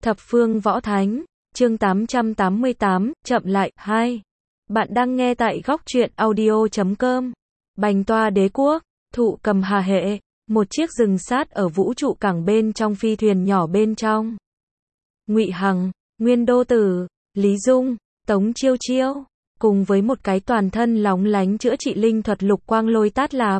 Thập phương võ thánh, chương 888, chậm lại, 2. Bạn đang nghe tại góc truyện audio.com. Bành toa đế quốc, thụ cầm hà hệ, một chiếc rừng sát ở vũ trụ cảng bên trong phi thuyền nhỏ bên trong. Ngụy Hằng, Nguyên Đô Tử, Lý Dung, Tống Chiêu Chiêu, cùng với một cái toàn thân lóng lánh chữa trị linh thuật Lục Quang Lôi Tát Lạp.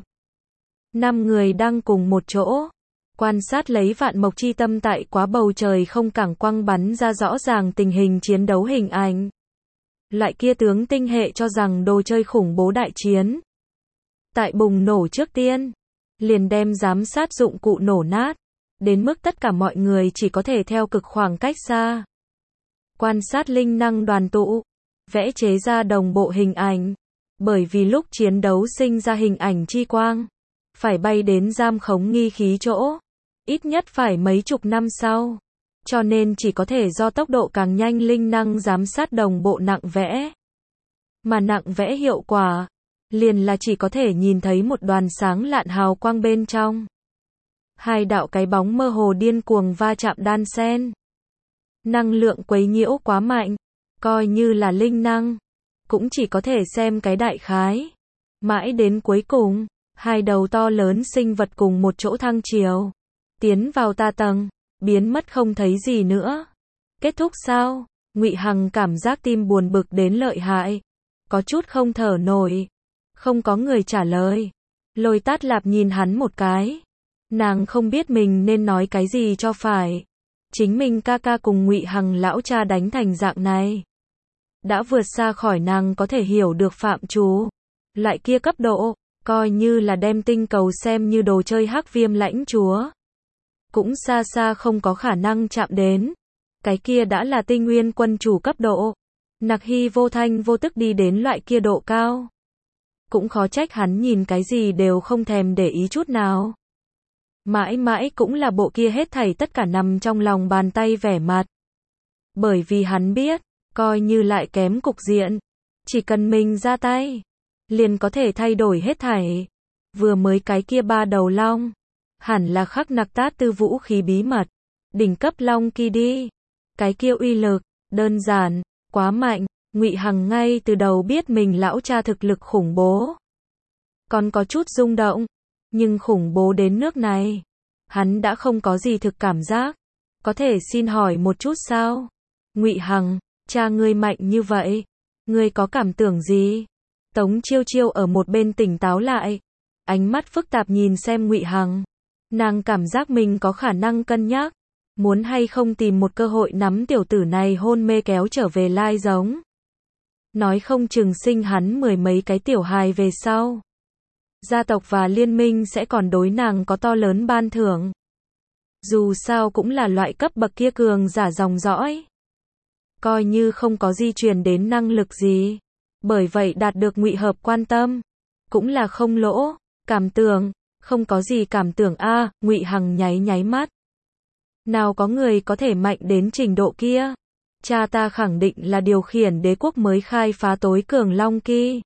5 người đang cùng một chỗ, quan sát lấy vạn mộc chi tâm tại quá bầu trời không cảng quang bắn ra rõ ràng tình hình chiến đấu hình ảnh. Loại kia tướng tinh hệ cho rằng đồ chơi khủng bố đại chiến. Tại bùng nổ trước tiên, liền đem giám sát dụng cụ nổ nát, đến mức tất cả mọi người chỉ có thể theo cực khoảng cách xa. Quan sát linh năng đoàn tụ, vẽ chế ra đồng bộ hình ảnh, bởi vì lúc chiến đấu sinh ra hình ảnh chi quang, phải bay đến giam khống nghi khí chỗ, ít nhất phải mấy chục năm sau, cho nên chỉ có thể do tốc độ càng nhanh linh năng giám sát đồng bộ nặng vẽ. Mà nặng vẽ hiệu quả, liền là chỉ có thể nhìn thấy một đoàn sáng lạn hào quang bên trong. Hai đạo cái bóng mơ hồ điên cuồng va chạm đan xen. Năng lượng quấy nhiễu quá mạnh, coi như là linh năng, cũng chỉ có thể xem cái đại khái. Mãi đến cuối cùng, hai đầu to lớn sinh vật cùng một chỗ thăng chiều, tiến vào ta tầng, biến mất không thấy gì nữa. Kết thúc sao? Ngụy Hằng cảm giác tim buồn bực đến lợi hại, có chút không thở nổi. Không có người trả lời. Lôi Tát Lạp nhìn hắn một cái. Nàng không biết mình nên nói cái gì cho phải. Chính mình ca ca cùng Ngụy Hằng lão cha đánh thành dạng này, đã vượt xa khỏi nàng có thể hiểu được phạm trù. Lại kia cấp độ, coi như là đem tinh cầu xem như đồ chơi Hắc Viêm lãnh chúa, cũng xa xa không có khả năng chạm đến. Cái kia đã là tinh nguyên quân chủ cấp độ. Nặc Hy vô thanh vô tức đi đến loại kia độ cao. Cũng khó trách hắn nhìn cái gì đều không thèm để ý chút nào. Mãi mãi cũng là bộ kia hết thảy tất cả nằm trong lòng bàn tay vẻ mặt. Bởi vì hắn biết, coi như lại kém cục diện, chỉ cần mình ra tay, liền có thể thay đổi hết thảy. Vừa mới cái kia ba đầu long, hẳn là khắc nặc tát tư vũ khí bí mật, đỉnh cấp long kỳ đi. Cái kia uy lực, đơn giản, quá mạnh. Ngụy Hằng ngay từ đầu biết mình lão cha thực lực khủng bố, còn có chút rung động, nhưng khủng bố đến nước này, hắn đã không có gì thực cảm giác. Có thể xin hỏi một chút sao? Ngụy Hằng, cha ngươi mạnh như vậy, ngươi có cảm tưởng gì? Tống Chiêu Chiêu ở một bên tỉnh táo lại, ánh mắt phức tạp nhìn xem Ngụy Hằng. Nàng cảm giác mình có khả năng cân nhắc, muốn hay không tìm một cơ hội nắm tiểu tử này hôn mê kéo trở về lai giống. Nói không chừng sinh hắn mười mấy cái tiểu hài về sau, gia tộc và liên minh sẽ còn đối nàng có to lớn ban thưởng. Dù sao cũng là loại cấp bậc kia cường giả dòng dõi, coi như không có di truyền đến năng lực gì, bởi vậy đạt được Ngụy Hợp quan tâm, cũng là không lỗ. Cảm tưởng, không có gì cảm tưởng a. Ngụy Hằng nháy nháy mắt. Nào có người có thể mạnh đến trình độ kia. Cha ta khẳng định là điều khiển đế quốc mới khai phá tối cường long kỳ,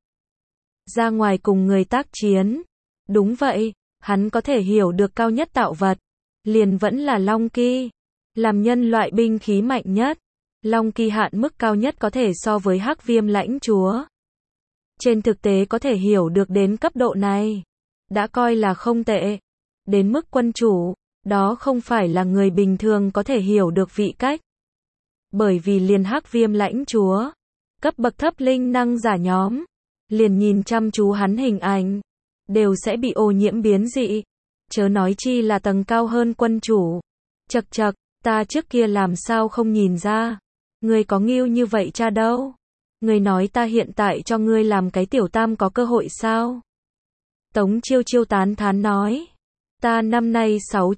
ra ngoài cùng người tác chiến. Đúng vậy, hắn có thể hiểu được cao nhất tạo vật, liền vẫn là long kỳ, làm nhân loại binh khí mạnh nhất. Long kỳ hạn mức cao nhất có thể so với Hắc Viêm lãnh chúa. Trên thực tế có thể hiểu được đến cấp độ này, đã coi là không tệ. Đến mức quân chủ, đó không phải là người bình thường có thể hiểu được vị cách. Bởi vì liền Hắc Viêm lãnh chúa, cấp bậc thấp linh năng giả nhóm, liền nhìn chăm chú hắn hình ảnh, đều sẽ bị ô nhiễm biến dị. Chớ nói chi là tầng cao hơn quân chủ. Chậc chậc, ta trước kia làm sao không nhìn ra. Ngươi có ngưu như vậy cha đâu. Ngươi nói ta hiện tại cho ngươi làm cái tiểu tam có cơ hội sao? Tống Chiêu Chiêu tán thán nói. Ta năm nay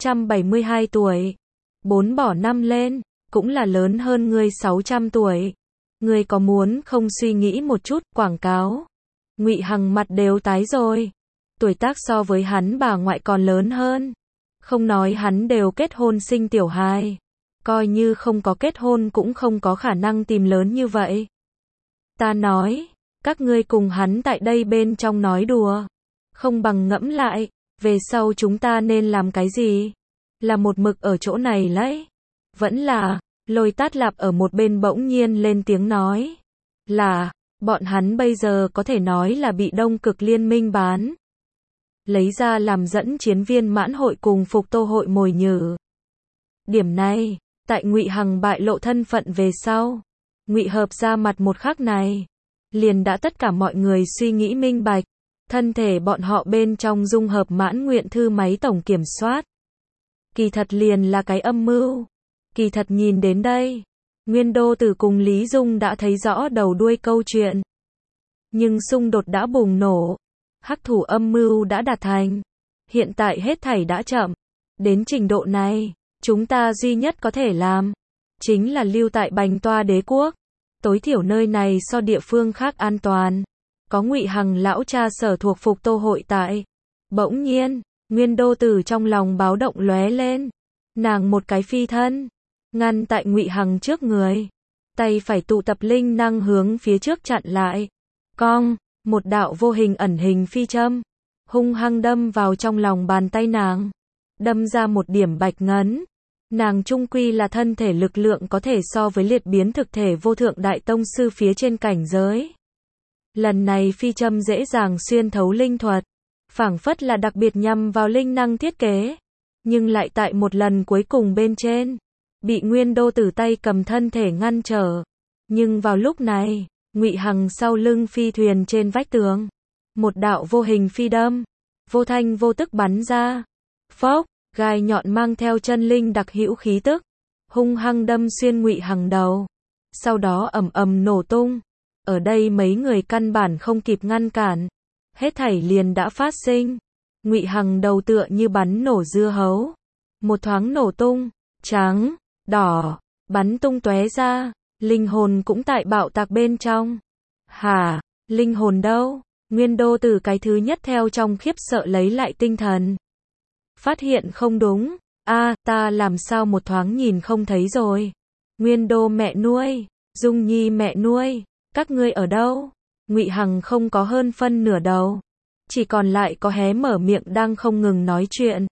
672 tuổi. 4 bỏ 5 lên, cũng là lớn hơn ngươi 600 tuổi. Ngươi có muốn không suy nghĩ một chút, quảng cáo. Ngụy Hằng mặt đều tái rồi. Tuổi tác so với hắn bà ngoại còn lớn hơn. Không nói hắn đều kết hôn sinh tiểu hài, coi như không có kết hôn cũng không có khả năng tìm lớn như vậy. Ta nói, các ngươi cùng hắn tại đây bên trong nói đùa, không bằng ngẫm lại, về sau chúng ta nên làm cái gì? Là một mực ở chỗ này lấy, vẫn là Lôi Tát Lạp ở một bên bỗng nhiên lên tiếng nói. Là, bọn hắn bây giờ có thể nói là bị Đông Cực Liên minh bán. Lấy ra làm dẫn chiến viên mãn hội cùng Phục Tô hội mồi nhử. Điểm này, tại Ngụy Hằng bại lộ thân phận về sau, Ngụy Hợp ra mặt một khắc này, liền đã tất cả mọi người suy nghĩ minh bạch, thân thể bọn họ bên trong dung hợp mãn nguyện thư máy tổng kiểm soát. Kỳ thật liền là cái âm mưu. Kỳ thật nhìn đến đây, Nguyên Đô Tử cùng Lý Dung đã thấy rõ đầu đuôi câu chuyện. Nhưng xung đột đã bùng nổ, hắc thủ âm mưu đã đạt thành. Hiện tại hết thảy đã chậm. Đến trình độ này, chúng ta duy nhất có thể làm, chính là lưu tại Bành Toa Đế quốc. Tối thiểu nơi này so địa phương khác an toàn. Có Ngụy Hằng lão cha sở thuộc Phục Tô hội tại. Bỗng nhiên, Nguyên Đô Tử trong lòng báo động lóe lên. Nàng một cái phi thân, ngăn tại Ngụy Hằng trước người. Tay phải tụ tập linh năng hướng phía trước chặn lại. Cong, một đạo vô hình ẩn hình phi châm, hung hăng đâm vào trong lòng bàn tay nàng. Đâm ra một điểm bạch ngấn. Nàng trung quy là thân thể lực lượng có thể so với liệt biến thực thể vô thượng đại tông sư phía trên cảnh giới. Lần này phi châm dễ dàng xuyên thấu linh thuật, phảng phất là đặc biệt nhằm vào linh năng thiết kế, nhưng lại tại một lần cuối cùng bên trên, bị Nguyên Đô Tử tay cầm thân thể ngăn trở. Nhưng vào lúc này, Ngụy Hằng sau lưng phi thuyền trên vách tường, một đạo vô hình phi đâm, vô thanh vô tức bắn ra. Phốc, gai nhọn mang theo chân linh đặc hữu khí tức, hung hăng đâm xuyên Ngụy Hằng đầu. Sau đó ầm ầm nổ tung. Ở đây mấy người căn bản không kịp ngăn cản, hết thảy liền đã phát sinh. Ngụy Hằng đầu tựa như bắn nổ dưa hấu, một thoáng nổ tung, trắng, đỏ, bắn tung tóe ra, linh hồn cũng tại bạo tạc bên trong. Hả, linh hồn đâu? Nguyên Đô Tử cái thứ nhất theo trong khiếp sợ lấy lại tinh thần. Phát hiện không đúng, ta làm sao một thoáng nhìn không thấy rồi. Nguyên Đô mẹ nuôi, Dung Nhi mẹ nuôi, các ngươi ở đâu? Ngụy Hằng không có hơn phân nửa đầu, chỉ còn lại có hé mở miệng đang không ngừng nói chuyện.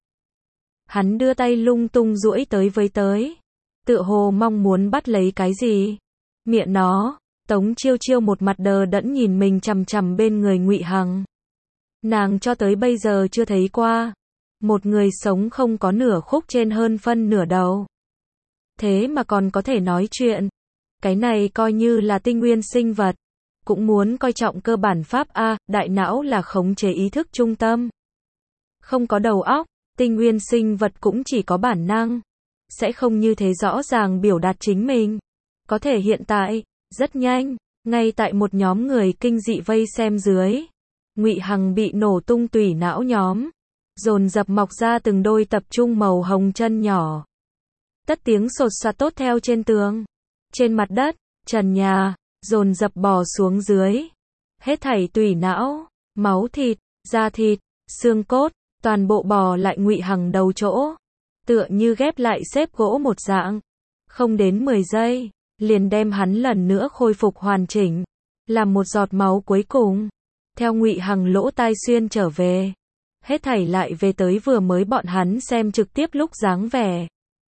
Hắn đưa tay lung tung duỗi tới, tựa hồ mong muốn bắt lấy cái gì. Miệng nó, Tống Chiêu Chiêu một mặt đờ đẫn nhìn mình chằm chằm bên người Ngụy Hằng. Nàng cho tới bây giờ chưa thấy qua một người sống không có nửa khúc trên hơn phân nửa đầu. Thế mà còn có thể nói chuyện. Cái này coi như là tinh nguyên sinh vật, cũng muốn coi trọng cơ bản pháp a, đại não là khống chế ý thức trung tâm. Không có đầu óc, tinh nguyên sinh vật cũng chỉ có bản năng, sẽ không như thế rõ ràng biểu đạt chính mình. Có thể hiện tại, rất nhanh, ngay tại một nhóm người kinh dị vây xem dưới, Ngụy Hằng bị nổ tung tủy não nhóm, dồn dập mọc ra từng đôi tập trung màu hồng chân nhỏ. Tất tiếng sột soạt tốt theo trên tường, trên mặt đất, trần nhà, dồn dập bò xuống dưới. Hết thảy tủy não, máu thịt, da thịt, xương cốt, toàn bộ bò lại Ngụy Hằng đầu chỗ, tựa như ghép lại xếp gỗ một dạng. Không đến 10 giây, liền đem hắn lần nữa khôi phục hoàn chỉnh, làm một giọt máu cuối cùng, theo Ngụy Hằng lỗ tai xuyên trở về. Hết thảy lại về tới vừa mới bọn hắn xem trực tiếp lúc dáng vẻ.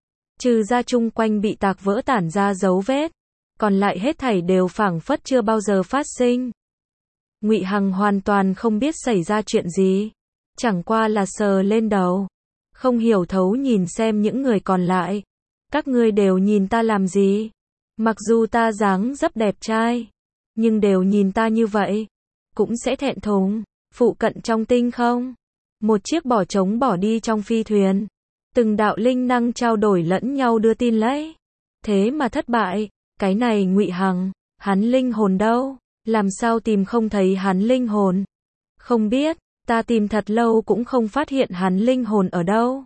Trừ ra chung quanh bị tạc vỡ tản ra dấu vết, còn lại hết thảy đều phảng phất chưa bao giờ phát sinh. Ngụy Hằng hoàn toàn không biết xảy ra chuyện gì, chẳng qua là sờ lên đầu, không hiểu thấu nhìn xem những người còn lại. Các ngươi đều nhìn ta làm gì? Mặc dù ta dáng dấp đẹp trai, nhưng đều nhìn ta như vậy, cũng sẽ thẹn thùng. Phụ cận trong tinh không, một chiếc bỏ trống bỏ đi trong phi thuyền, từng đạo linh năng trao đổi lẫn nhau đưa tin lấy. Thế mà thất bại. Cái này Ngụy Hằng, hắn linh hồn đâu? Làm sao tìm không thấy hắn linh hồn? Không biết, ta tìm thật lâu cũng không phát hiện hắn linh hồn ở đâu.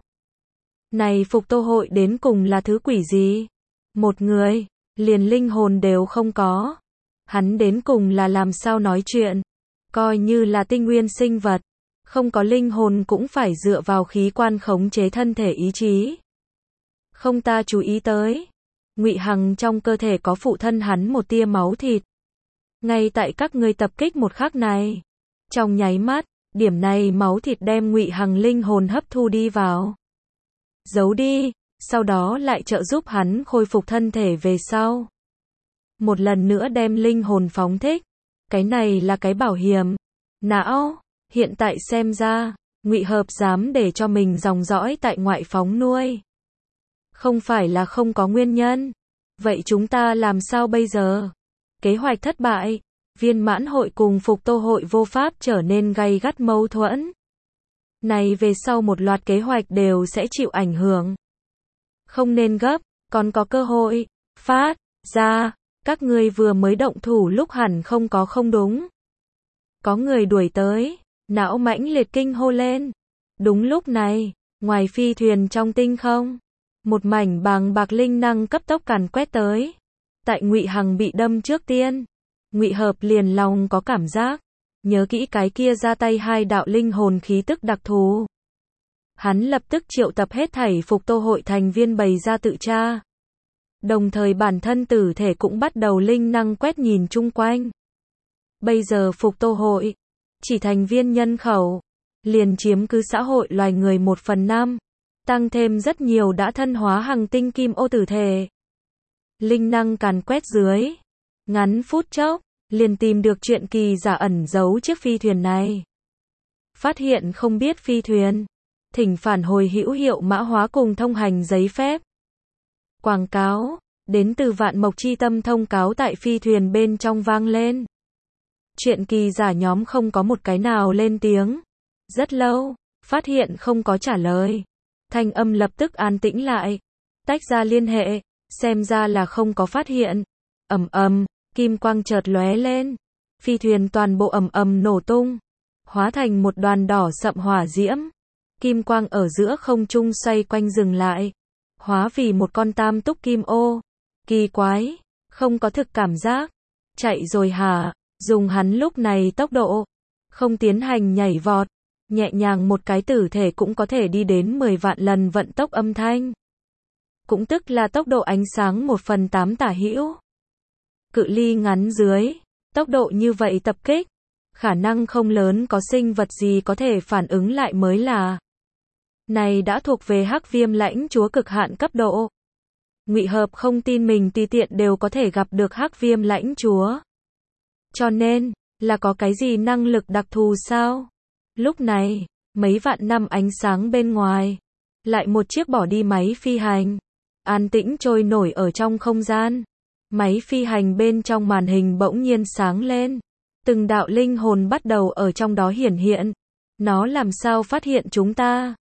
Này Phục Tô hội đến cùng là thứ quỷ gì? Một người, liền linh hồn đều không có. Hắn đến cùng là làm sao nói chuyện? Coi như là tinh nguyên sinh vật, không có linh hồn cũng phải dựa vào khí quan khống chế thân thể ý chí. Không ta chú ý tới. Ngụy Hằng trong cơ thể có phụ thân hắn một tia máu thịt. Ngay tại các ngươi tập kích một khắc này, trong nháy mắt, điểm này máu thịt đem Ngụy Hằng linh hồn hấp thu đi vào. Giấu đi, sau đó lại trợ giúp hắn khôi phục thân thể về sau. Một lần nữa đem linh hồn phóng thích. Cái này là cái bảo hiểm. Não, hiện tại xem ra, Ngụy Hợp dám để cho mình dòng dõi tại ngoại phóng nuôi. Không phải là không có nguyên nhân. Vậy chúng ta làm sao bây giờ? Kế hoạch thất bại, Viên Mãn hội cùng Phục Tô hội vô pháp trở nên gay gắt mâu thuẫn. Này về sau một loạt kế hoạch đều sẽ chịu ảnh hưởng. Không nên gấp, còn có cơ hội. Phát ra, các ngươi vừa mới động thủ lúc hẳn không có không đúng. Có người đuổi tới, não mãnh liệt kinh hô lên. Đúng lúc này, ngoài phi thuyền trong tinh không, một mảnh bàng bạc linh năng cấp tốc càn quét tới. Tại Ngụy Hằng bị đâm trước tiên, Ngụy Hợp liền lòng có cảm giác, nhớ kỹ cái kia ra tay hai đạo linh hồn khí tức đặc thù. Hắn lập tức triệu tập hết thảy Phục Tô hội thành viên bày ra tự tra. Đồng thời bản thân tử thể cũng bắt đầu linh năng quét nhìn chung quanh. Bây giờ Phục Tô hội, chỉ thành viên nhân khẩu, liền chiếm cứ xã hội loài người 1/5, tăng thêm rất nhiều đã thân hóa hành tinh kim ô tử thể. Linh năng càn quét dưới, ngắn phút chốc, liền tìm được chuyện kỳ giả ẩn giấu chiếc phi thuyền này. Phát hiện không biết phi thuyền, thỉnh phản hồi hữu hiệu mã hóa cùng thông hành giấy phép. Quảng cáo, đến từ Vạn Mộc Chi Tâm thông cáo tại phi thuyền bên trong vang lên. Chuyện kỳ giả nhóm không có một cái nào lên tiếng. Rất lâu, phát hiện không có trả lời. Thanh âm lập tức an tĩnh lại. Tách ra liên hệ, xem ra là không có phát hiện. Ầm ầm, kim quang chợt lóe lên. Phi thuyền toàn bộ ầm ầm nổ tung, hóa thành một đoàn đỏ sậm hỏa diễm. Kim quang ở giữa không trung xoay quanh dừng lại, hóa vì một con tam túc kim ô. Kỳ quái, không có thực cảm giác. Chạy rồi hả? Dùng hắn lúc này tốc độ, không tiến hành nhảy vọt, nhẹ nhàng một cái tử thể cũng có thể đi đến 10 vạn lần vận tốc âm thanh. Cũng tức là tốc độ ánh sáng 1/8 tả hữu. Cự ly ngắn dưới, tốc độ như vậy tập kích, khả năng không lớn có sinh vật gì có thể phản ứng lại mới là. Này đã thuộc về Hắc Viêm lãnh chúa cực hạn cấp độ. Ngụy Hợp không tin mình tùy tiện đều có thể gặp được Hắc Viêm lãnh chúa. Cho nên, là có cái gì năng lực đặc thù sao? Lúc này, mấy vạn năm ánh sáng bên ngoài, lại một chiếc bỏ đi máy phi hành, an tĩnh trôi nổi ở trong không gian. Máy phi hành bên trong màn hình bỗng nhiên sáng lên, từng đạo linh hồn bắt đầu ở trong đó hiển hiện. Nó làm sao phát hiện chúng ta?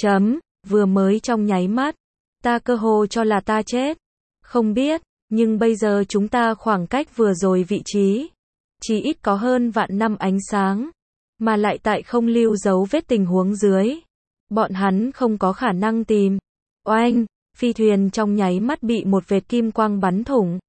Vừa mới trong nháy mắt, ta cơ hồ cho là ta chết. Không biết, nhưng bây giờ chúng ta khoảng cách vừa rồi vị trí, chỉ ít có hơn vạn năm ánh sáng, mà lại tại không lưu dấu vết tình huống dưới. Bọn hắn không có khả năng tìm. Oanh, phi thuyền trong nháy mắt bị một vệt kim quang bắn thủng.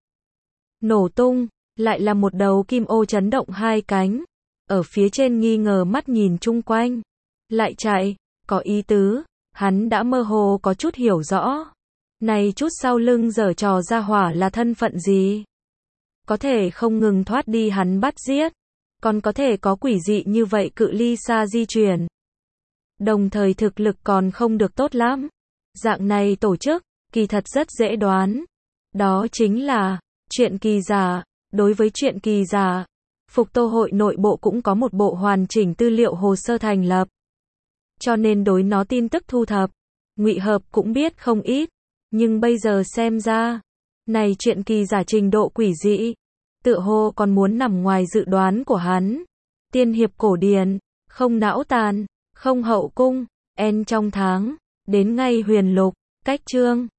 Nổ tung, lại là một đầu kim ô chấn động hai cánh. Ở phía trên nghi ngờ mắt nhìn chung quanh. Lại chạy, có ý tứ, hắn đã mơ hồ có chút hiểu rõ. Này chút sau lưng giở trò ra hỏa là thân phận gì? Có thể không ngừng thoát đi hắn bắt giết, còn có thể có quỷ dị như vậy cự ly xa di chuyển. Đồng thời thực lực còn không được tốt lắm. Dạng này tổ chức, kỳ thật rất dễ đoán. Đó chính là chuyện kỳ giả. Đối với chuyện kỳ giả, Phục Tô hội nội bộ cũng có một bộ hoàn chỉnh tư liệu hồ sơ thành lập. Cho nên đối nó tin tức thu thập, Ngụy Hợp cũng biết không ít. Nhưng bây giờ xem ra, này chuyện kỳ giả trình độ quỷ dị, tựa hồ còn muốn nằm ngoài dự đoán của hắn. Tiên hiệp cổ điển, không não tàn, không hậu cung, en trong tháng, đến ngay huyền lục, cách chương.